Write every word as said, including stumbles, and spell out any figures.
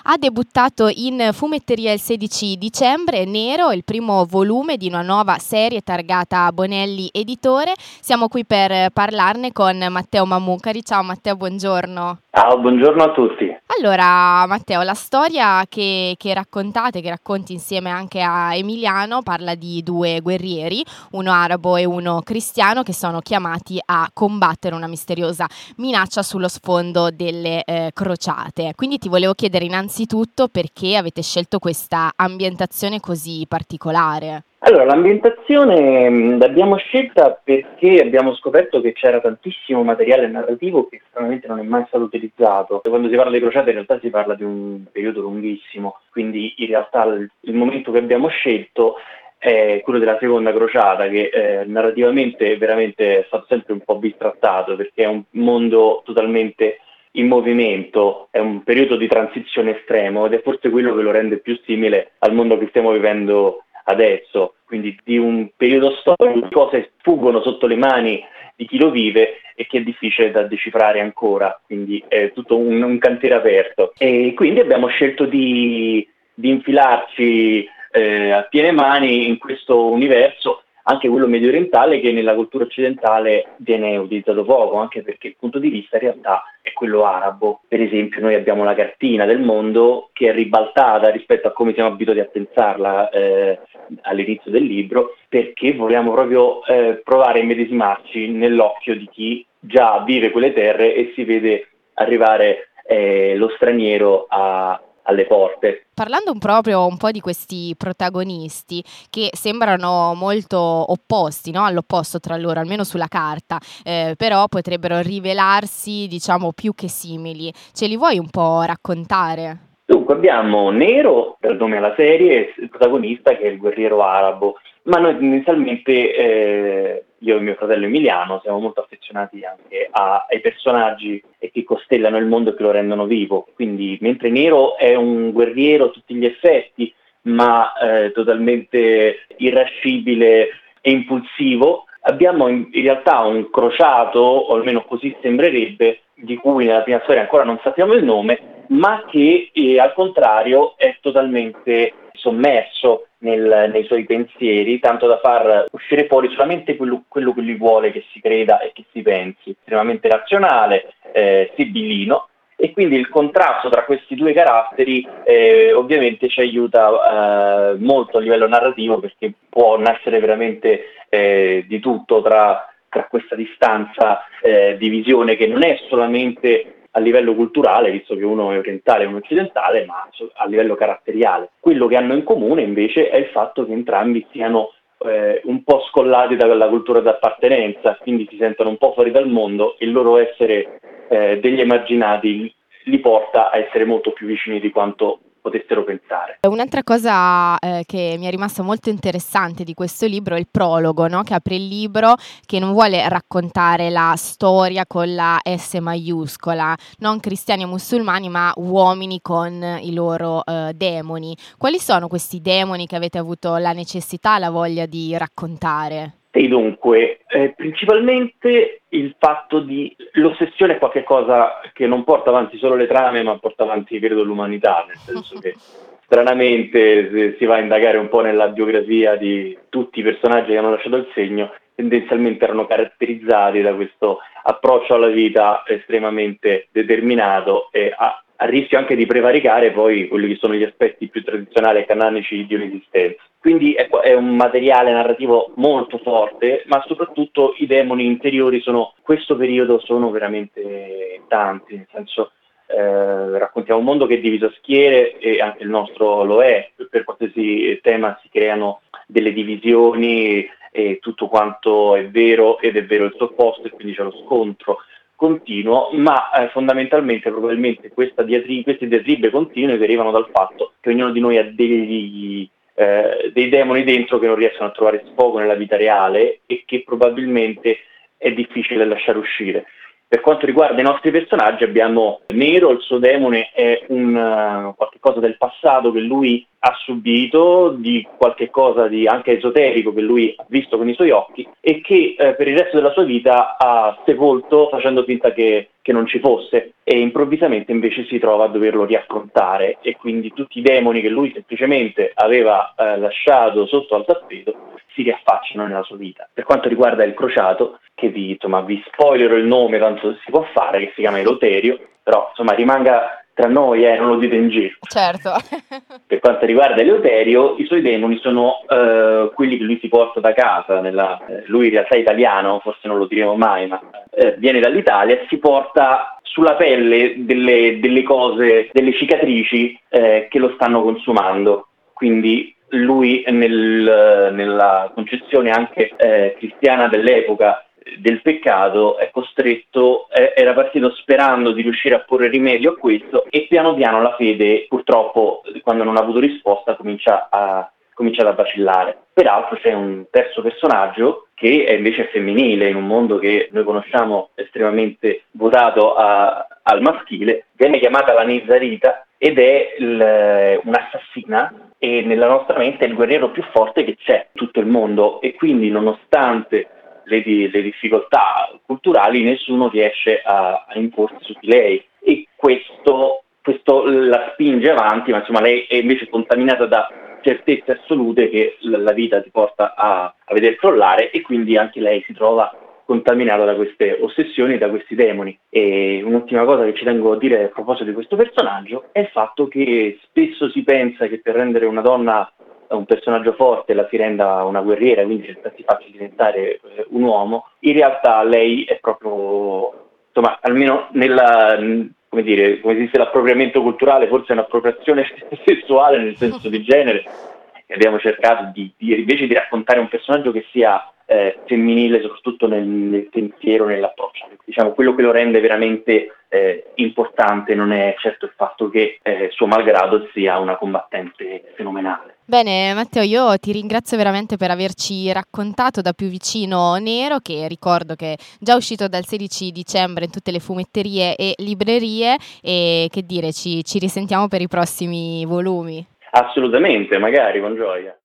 Ha debuttato in fumetteria il sedici dicembre Nero, il primo volume di una nuova serie targata Bonelli Editore. Siamo qui per parlarne con Matteo Mammucari. Ciao Matteo, buongiorno. Ciao, buongiorno a tutti. Allora Matteo, la storia che, che raccontate, che racconti insieme anche a Emiliano, parla di due guerrieri, uno arabo e uno cristiano, che sono chiamati a combattere una misteriosa minaccia sullo sfondo delle eh, crociate. Quindi ti volevo chiedere innanzitutto perché avete scelto questa ambientazione così particolare. Allora, l'ambientazione mh, l'abbiamo scelta perché abbiamo scoperto che c'era tantissimo materiale narrativo che stranamente non è mai stato utilizzato. Quando si parla di crociate in realtà si parla di un periodo lunghissimo, quindi in realtà il, il momento che abbiamo scelto è quello della seconda crociata, che eh, narrativamente veramente è stato sempre un po' bistrattato perché è un mondo totalmente in movimento, è un periodo di transizione estremo ed è forse quello che lo rende più simile al mondo che stiamo vivendo adesso, quindi di un periodo storico, le cose sfuggono sotto le mani di chi lo vive e che è difficile da decifrare ancora, quindi è tutto un, un cantiere aperto. E quindi abbiamo scelto di, di infilarci eh, a piene mani in questo universo, anche quello medio orientale, che nella cultura occidentale viene utilizzato poco, anche perché il punto di vista in realtà è quello arabo. Per esempio noi abbiamo la cartina del mondo che è ribaltata rispetto a come siamo abituati a pensarla eh, all'inizio del libro, perché vogliamo proprio eh, provare a immedesimarci nell'occhio di chi già vive quelle terre e si vede arrivare eh, lo straniero a alle porte. Parlando un proprio un po' di questi protagonisti che sembrano molto opposti, no? All'opposto tra loro, almeno sulla carta, eh, però potrebbero rivelarsi, diciamo, più che simili. Ce li vuoi un po' raccontare? Dunque abbiamo Nero, per nome alla serie, il protagonista che è il guerriero arabo, ma noi inizialmente, eh, io e mio fratello Emiliano, siamo molto affezionati anche a, ai personaggi che costellano il mondo e che lo rendono vivo, quindi mentre Nero è un guerriero a tutti gli effetti, ma eh, totalmente irascibile e impulsivo, abbiamo in, in realtà un crociato, o almeno così sembrerebbe, di cui nella prima storia ancora non sappiamo il nome, ma che eh, al contrario è totalmente sommerso nel, nei suoi pensieri, tanto da far uscire fuori solamente quello, quello che lui vuole che si creda e che si pensi, estremamente razionale, eh, sibillino, e quindi il contrasto tra questi due caratteri eh, ovviamente ci aiuta eh, molto a livello narrativo, perché può nascere veramente eh, di tutto tra, tra questa distanza eh, di visione che non è solamente a livello culturale, visto che uno è orientale e uno occidentale, ma a livello caratteriale. Quello che hanno in comune invece è il fatto che entrambi siano eh, un po' scollati dalla cultura d'appartenenza, quindi si sentono un po' fuori dal mondo e il loro essere eh, degli emarginati li porta a essere molto più vicini di quanto potessero pensare. Un'altra cosa eh, che mi è rimasta molto interessante di questo libro è il prologo, no? Che apre il libro, che non vuole raccontare la storia con la S maiuscola, non cristiani e musulmani, ma uomini con i loro eh, demoni. Quali sono questi demoni che avete avuto la necessità, la voglia di raccontare? E dunque, eh, principalmente il fatto di l'ossessione è qualcosa che non porta avanti solo le trame, ma porta avanti, credo, l'umanità, nel senso che stranamente se si va a indagare un po' nella biografia di tutti i personaggi che hanno lasciato il segno, tendenzialmente erano caratterizzati da questo approccio alla vita estremamente determinato e a, a rischio anche di prevaricare poi quelli che sono gli aspetti più tradizionali e canonici di un'esistenza. Quindi è, è un materiale narrativo molto forte, ma soprattutto i demoni interiori sono, questo periodo sono veramente tanti, nel senso eh, raccontiamo un mondo che è diviso a schiere e anche il nostro lo è, per qualsiasi tema si creano delle divisioni e tutto quanto è vero ed è vero il suo opposto e quindi c'è lo scontro continuo, ma eh, fondamentalmente probabilmente questa diatri- queste diatribe continue derivano dal fatto che ognuno di noi ha degli, eh, dei demoni dentro che non riescono a trovare sfogo nella vita reale e che probabilmente è difficile lasciare uscire. Per quanto riguarda i nostri personaggi abbiamo Nero, il suo demone è un uh, qualche cosa del passato che lui ha subito, di qualche cosa di anche esoterico che lui ha visto con i suoi occhi e che eh, per il resto della sua vita ha sepolto facendo finta che, che non ci fosse, e improvvisamente invece si trova a doverlo riaffrontare, e quindi tutti i demoni che lui semplicemente aveva eh, lasciato sotto al tappeto si riaffacciano nella sua vita. Per quanto riguarda il crociato, che vi, insomma, vi spoilerò il nome, tanto si può fare, che si chiama Eleuterio, però insomma rimanga tra noi, eh, non lo dite in giro. Certo. Per quanto riguarda Eleuterio, i suoi demoni sono eh, quelli che lui si porta da casa, nella, eh, lui in realtà è italiano, forse non lo diremo mai, ma eh, viene dall'Italia e si porta sulla pelle delle, delle cose, delle cicatrici eh, che lo stanno consumando. Quindi lui nel, nella concezione anche eh, cristiana dell'epoca del peccato è costretto, eh, era partito sperando di riuscire a porre rimedio a questo, e piano piano la fede purtroppo, quando non ha avuto risposta, comincia a, comincia a vacillare. Peraltro c'è un terzo personaggio che è invece femminile, in un mondo che noi conosciamo estremamente votato a, al maschile, viene chiamata la Nizarita ed è il, un'assassina, e nella nostra mente è il guerriero più forte che c'è in tutto il mondo, e quindi nonostante le, le difficoltà culturali nessuno riesce a, a imporsi su di lei, e questo, questo la spinge avanti, ma insomma lei è invece contaminata da certezze assolute che la, la vita ti porta a, a veder crollare, e quindi anche lei si trova contaminata da queste ossessioni, da questi demoni. E un'ultima cosa che ci tengo a dire a proposito di questo personaggio è il fatto che spesso si pensa che per rendere una donna un personaggio forte la si renda una guerriera, quindi si faccia diventare eh, un uomo. In realtà lei è proprio, insomma, almeno nella, come dire, come si dice, l'appropriamento culturale, forse è un'appropriazione sessuale nel senso di genere, e abbiamo cercato di, di invece di raccontare un personaggio che sia eh, femminile, soprattutto nel, nel pensiero, nell'approccio. Diciamo, quello che lo rende veramente eh, importante non è certo il fatto che eh, suo malgrado sia una combattente fenomenale. Bene Matteo, io ti ringrazio veramente per averci raccontato da più vicino Nero, che ricordo che è già uscito dal sedici dicembre in tutte le fumetterie e librerie, e che dire, ci, ci risentiamo per i prossimi volumi. Assolutamente, magari, con gioia.